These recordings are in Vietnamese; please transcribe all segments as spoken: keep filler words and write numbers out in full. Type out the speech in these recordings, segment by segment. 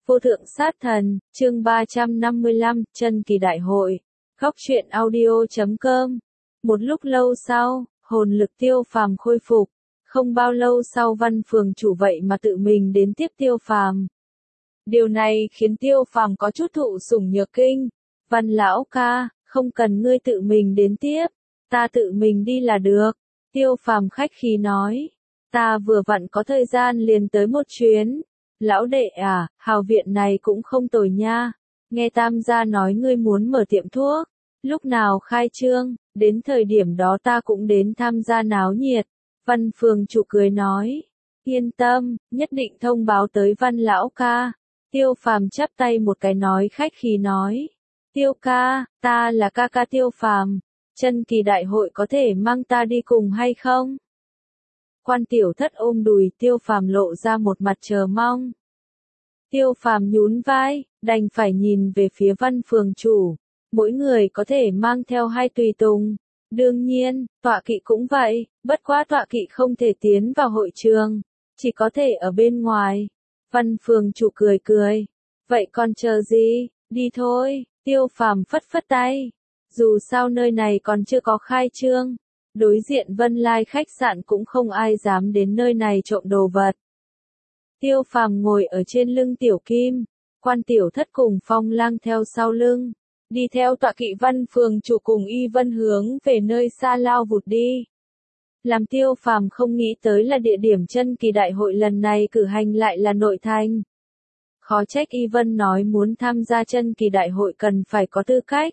Vô thượng sát thần, chương ba trăm năm mươi lăm, chân kỳ đại hội. Góc truyện audio chấm com. Một lúc lâu sau, hồn lực Tiêu Phàm khôi phục. Không bao lâu sau Văn phường chủ vậy mà tự mình đến tiếp Tiêu Phàm. Điều này khiến Tiêu Phàm có chút thụ sủng nhược kinh. Văn lão ca, không cần ngươi tự mình đến tiếp, ta tự mình đi là được. Tiêu Phàm khách khí nói, ta vừa vặn có thời gian liền tới một chuyến. Lão đệ à, hào viện này cũng không tồi nha. Nghe Tam gia nói ngươi muốn mở tiệm thuốc. Lúc nào khai trương, đến thời điểm đó ta cũng đến tham gia náo nhiệt. Văn phường chủ cười nói. Yên tâm, nhất định thông báo tới Văn lão ca. Tiêu Phàm chắp tay một cái nói khách khí nói. Tiêu ca, ta là ca ca Tiêu Phàm. Chân kỳ đại hội có thể mang ta đi cùng hay không? Quan tiểu thất ôm đùi Tiêu Phàm lộ ra một mặt chờ mong. Tiêu Phàm nhún vai, đành phải nhìn về phía Văn phường chủ. Mỗi người có thể mang theo hai tùy tùng. Đương nhiên, tọa kỵ cũng vậy, bất quá tọa kỵ không thể tiến vào hội trường, chỉ có thể ở bên ngoài. Văn phường chủ cười cười. Vậy còn chờ gì, đi thôi, Tiêu Phàm phất phất tay. Dù sao nơi này còn chưa có khai trương. Đối diện Vân Lai khách sạn cũng không ai dám đến nơi này trộm đồ vật. Tiêu Phàm ngồi ở trên lưng Tiểu Kim, Quan tiểu thất cùng Phong Lang theo sau lưng, đi theo tọa kỵ Văn phường chủ cùng Y Vân hướng về nơi xa lao vụt đi. Làm Tiêu Phàm không nghĩ tới là địa điểm chân kỳ đại hội lần này cử hành lại là nội thành. Khó trách Y Vân nói muốn tham gia chân kỳ đại hội cần phải có tư cách.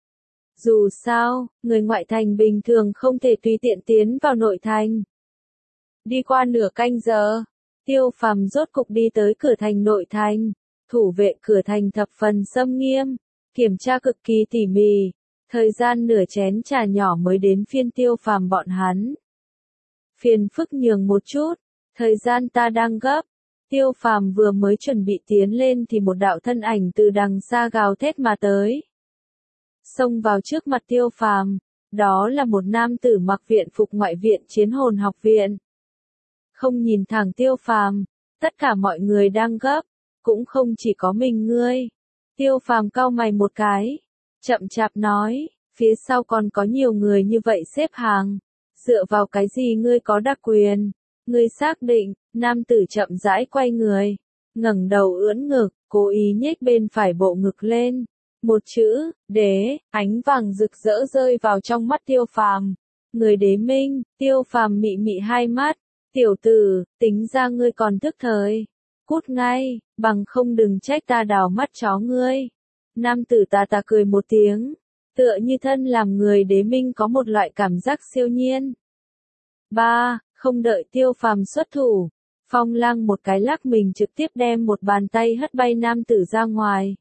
Dù sao, người ngoại thành bình thường không thể tùy tiện tiến vào nội thành. Đi qua nửa canh giờ, Tiêu Phàm rốt cục đi tới cửa thành nội thành. Thủ vệ cửa thành thập phần xâm nghiêm, kiểm tra cực kỳ tỉ mỉ. Thời gian nửa chén trà nhỏ mới đến phiên Tiêu Phàm bọn hắn. Phiền phức nhường một chút, thời gian ta đang gấp. Tiêu Phàm vừa mới chuẩn bị tiến lên thì một đạo thân ảnh từ đằng xa gào thét mà tới. Xông vào trước mặt Tiêu Phàm, đó là một nam tử mặc viện phục ngoại viện Chiến Hồn học viện. Không nhìn thẳng Tiêu Phàm, tất cả mọi người đang gấp, cũng không chỉ có mình ngươi. Tiêu Phàm cau mày một cái, chậm chạp nói, phía sau còn có nhiều người như vậy xếp hàng, dựa vào cái gì ngươi có đặc quyền? Ngươi xác định? Nam tử chậm rãi quay người, ngẩng đầu ưỡn ngực, cố ý nhếch bên phải bộ ngực lên. Một chữ, đế, ánh vàng rực rỡ rơi vào trong mắt Tiêu Phàm. Người đế minh. Tiêu Phàm mị mị hai mắt. Tiểu tử, tính ra ngươi còn thức thời. Cút ngay, bằng không đừng trách ta đào mắt chó ngươi. Nam tử ta ta cười một tiếng, tựa như thân làm người đế minh có một loại cảm giác siêu nhiên. Ba, không đợi Tiêu Phàm xuất thủ, Phong Lang một cái lắc mình trực tiếp đem một bàn tay hất bay nam tử ra ngoài.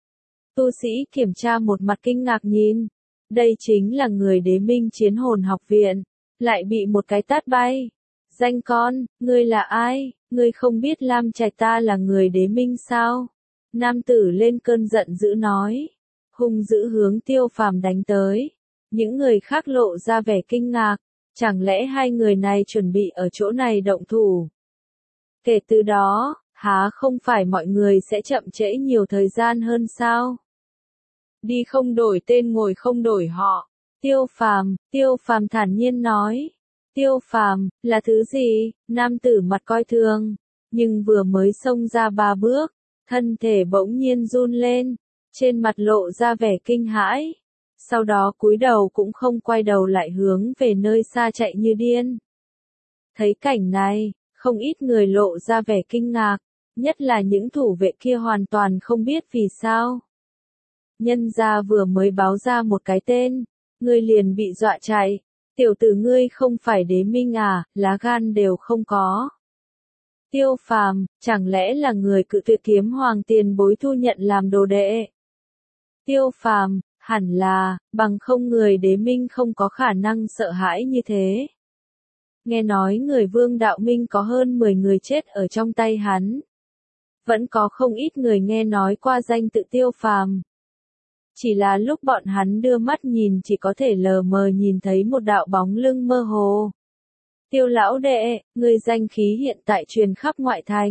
Tu sĩ kiểm tra một mặt kinh ngạc nhìn, đây chính là người đế minh Chiến Hồn học viện, lại bị một cái tát bay. Danh con, ngươi là ai? Ngươi không biết Lam Trạch ta là người đế minh sao? Nam tử lên cơn giận dữ nói, hung dữ hướng Tiêu Phàm đánh tới. Những người khác lộ ra vẻ kinh ngạc, chẳng lẽ hai người này chuẩn bị ở chỗ này động thủ? Kể từ đó, há không phải mọi người sẽ chậm trễ nhiều thời gian hơn sao? Đi không đổi tên ngồi không đổi họ. Tiêu Phàm, Tiêu Phàm thản nhiên nói. Tiêu Phàm, là thứ gì? Nam tử mặt coi thường, nhưng vừa mới xông ra ba bước, thân thể bỗng nhiên run lên, trên mặt lộ ra vẻ kinh hãi. Sau đó cúi đầu cũng không quay đầu lại hướng về nơi xa chạy như điên. Thấy cảnh này, không ít người lộ ra vẻ kinh ngạc, nhất là những thủ vệ kia hoàn toàn không biết vì sao. Nhân gia vừa mới báo ra một cái tên, ngươi liền bị dọa chạy. Tiểu tử ngươi không phải đế minh à, lá gan đều không có. Tiêu Phàm, chẳng lẽ là người cự tuyệt Kiếm Hoàng tiền bối thu nhận làm đồ đệ? Tiêu Phàm, hẳn là, bằng không người đế minh không có khả năng sợ hãi như thế. Nghe nói người Vương Đạo Minh có hơn mười người chết ở trong tay hắn. Vẫn có không ít người nghe nói qua danh tự Tiêu Phàm. Chỉ là lúc bọn hắn đưa mắt nhìn chỉ có thể lờ mờ nhìn thấy một đạo bóng lưng mơ hồ. Tiêu lão đệ, người danh khí hiện tại truyền khắp ngoại thành,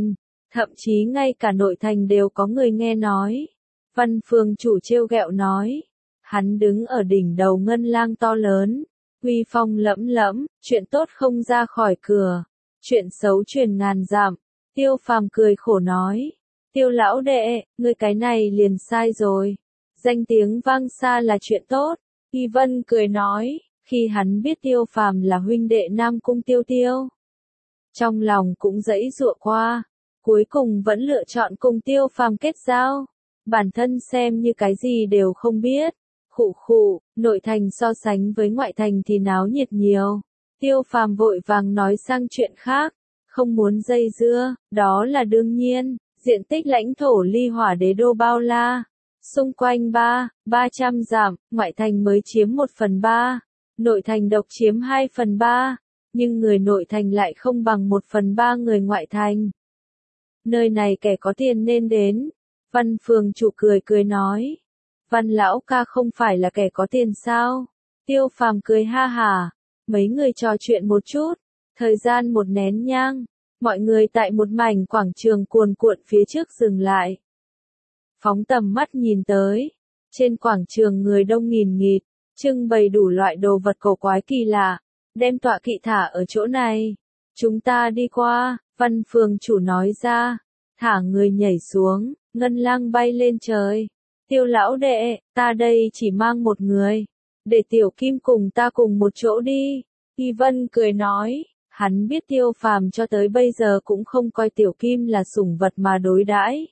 Thậm chí ngay cả nội thành đều có người nghe nói. Văn phường chủ trêu ghẹo nói. Hắn đứng ở đỉnh đầu ngân lang to lớn. Uy phong lẫm lẫm, chuyện tốt không ra khỏi cửa. Chuyện xấu truyền ngàn dặm. Tiêu Phàm cười khổ nói. Tiêu lão đệ, ngươi cái này liền sai rồi. Danh tiếng vang xa là chuyện tốt. Y Vân cười nói, khi hắn biết Tiêu Phàm là huynh đệ Nam Cung Tiêu Tiêu. Trong lòng cũng dãy dụa qua. Cuối cùng vẫn lựa chọn cùng Tiêu Phàm kết giao. Bản thân xem như cái gì đều không biết. Khụ khụ, nội thành so sánh với ngoại thành thì náo nhiệt nhiều. Tiêu Phàm vội vàng nói sang chuyện khác. Không muốn dây dưa, đó là đương nhiên. Diện tích lãnh thổ ly hỏa đế đô bao la. Xung quanh ba, ba trăm dặm, ngoại thành mới chiếm một phần ba. Nội thành độc chiếm hai phần ba. Nhưng người nội thành lại không bằng một phần ba người ngoại thành. Nơi này kẻ có tiền nên đến. Văn phường chủ cười cười nói. Văn lão ca không phải là kẻ có tiền sao? Tiêu Phàm cười ha hả. Mấy người trò chuyện một chút. Thời gian một nén nhang. Mọi người tại một mảnh quảng trường cuồn cuộn phía trước dừng lại. Phóng tầm mắt nhìn tới. Trên quảng trường người đông nghìn nghịt. Trưng bày đủ loại đồ vật cổ quái kỳ lạ. Đem tọa kỵ thả ở chỗ này. Chúng ta đi qua, văn phường chủ nói ra. Thả người nhảy xuống, ngân lang bay lên trời. Tiêu lão đệ, ta đây chỉ mang một người. Để Tiểu Kim cùng ta cùng một chỗ đi. Y Vân cười nói. Hắn biết Tiêu Phàm cho tới bây giờ cũng không coi Tiểu Kim là sủng vật mà đối đãi.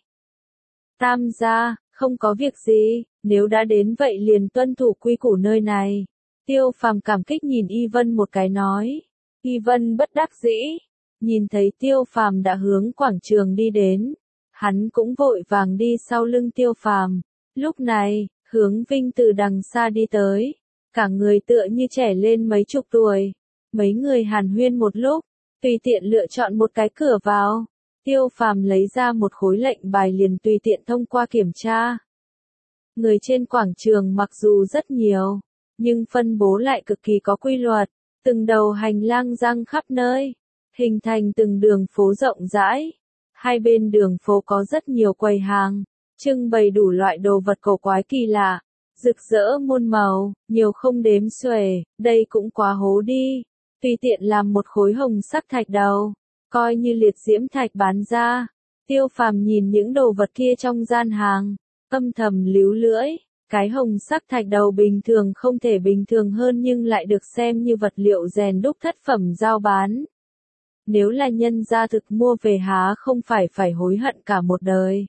Tam gia, không có việc gì, nếu đã đến vậy liền tuân thủ quy củ nơi này. Tiêu Phàm cảm kích nhìn Y Vân một cái nói. Y Vân bất đắc dĩ. Nhìn thấy Tiêu Phàm đã hướng quảng trường đi đến. Hắn cũng vội vàng đi sau lưng Tiêu Phàm. Lúc này, Hướng Vinh từ đằng xa đi tới. Cả người tựa như trẻ lên mấy chục tuổi. Mấy người hàn huyên một lúc. Tùy tiện lựa chọn một cái cửa vào. Tiêu Phàm lấy ra một khối lệnh bài liền tùy tiện thông qua kiểm tra. Người trên quảng trường mặc dù rất nhiều. Nhưng phân bố lại cực kỳ có quy luật. Từng đầu hành lang răng khắp nơi. Hình thành từng đường phố rộng rãi. Hai bên đường phố có rất nhiều quầy hàng. Trưng bày đủ loại đồ vật cổ quái kỳ lạ. Rực rỡ muôn màu, nhiều không đếm xuể. Đây cũng quá hố đi. Tùy tiện làm một khối hồng sắc thạch đầu. Coi như liệt diễm thạch bán ra. Tiêu Phàm nhìn những đồ vật kia trong gian hàng. Âm thầm líu lưỡi. Cái hồng sắc thạch đầu bình thường không thể bình thường hơn nhưng lại được xem như vật liệu rèn đúc thất phẩm giao bán. Nếu là nhân gia thực mua về há không phải phải hối hận cả một đời.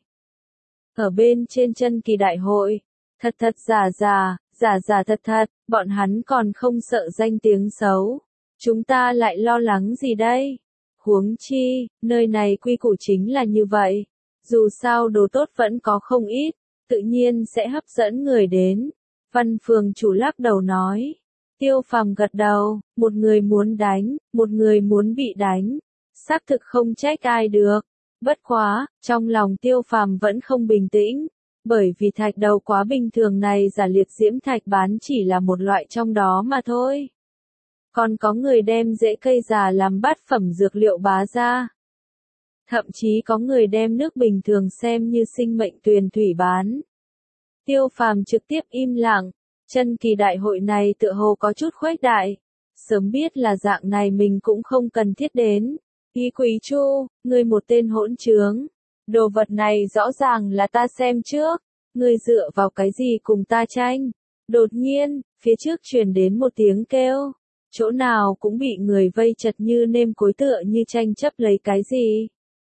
Ở bên trên chân kỳ đại hội, thật thật giả giả, giả giả thật thật, bọn hắn còn không sợ danh tiếng xấu. Chúng ta lại lo lắng gì đây? Huống chi, nơi này quy củ chính là như vậy. Dù sao đồ tốt vẫn có không ít. Tự nhiên sẽ hấp dẫn người đến. Văn phường chủ lắc đầu nói. Tiêu Phàm gật đầu, một người muốn đánh, một người muốn bị đánh. Xác thực không trách ai được. Bất quá, trong lòng Tiêu Phàm vẫn không bình tĩnh. Bởi vì thạch đầu quá bình thường này giả liệt diễm thạch bán chỉ là một loại trong đó mà thôi. Còn có người đem rễ cây già làm bát phẩm dược liệu bá ra. Thậm chí có người đem nước bình thường xem như sinh mệnh tuyền thủy bán. Tiêu Phàm trực tiếp im lặng. Chân kỳ đại hội này tựa hồ có chút khuếch đại. Sớm biết là dạng này mình cũng không cần thiết đến. Y Quý Chu, ngươi một tên hỗn trướng. Đồ vật này rõ ràng là ta xem trước. Ngươi dựa vào cái gì cùng ta tranh? Đột nhiên, phía trước truyền đến một tiếng kêu. Chỗ nào cũng bị người vây chật như nêm cối tựa như tranh chấp lấy cái gì.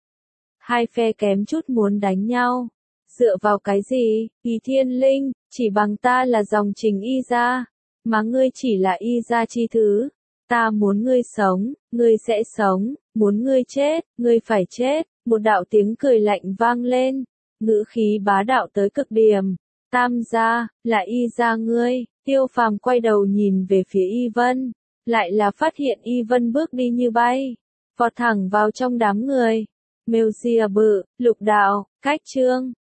Hai phe kém chút muốn đánh nhau. Dựa vào cái gì, Y Thiên Linh, chỉ bằng ta là dòng trình Y gia, mà ngươi chỉ là Y gia chi thứ. Ta muốn ngươi sống, ngươi sẽ sống, muốn ngươi chết, ngươi phải chết. Một đạo tiếng cười lạnh vang lên, ngữ khí bá đạo tới cực điểm. Tam gia, là Y gia ngươi. Tiêu Phàm quay đầu nhìn về phía Y Vân, lại là phát hiện Y Vân bước đi như bay, vọt thẳng vào trong đám người. Mêu xìa bự, lục đạo, cách trương.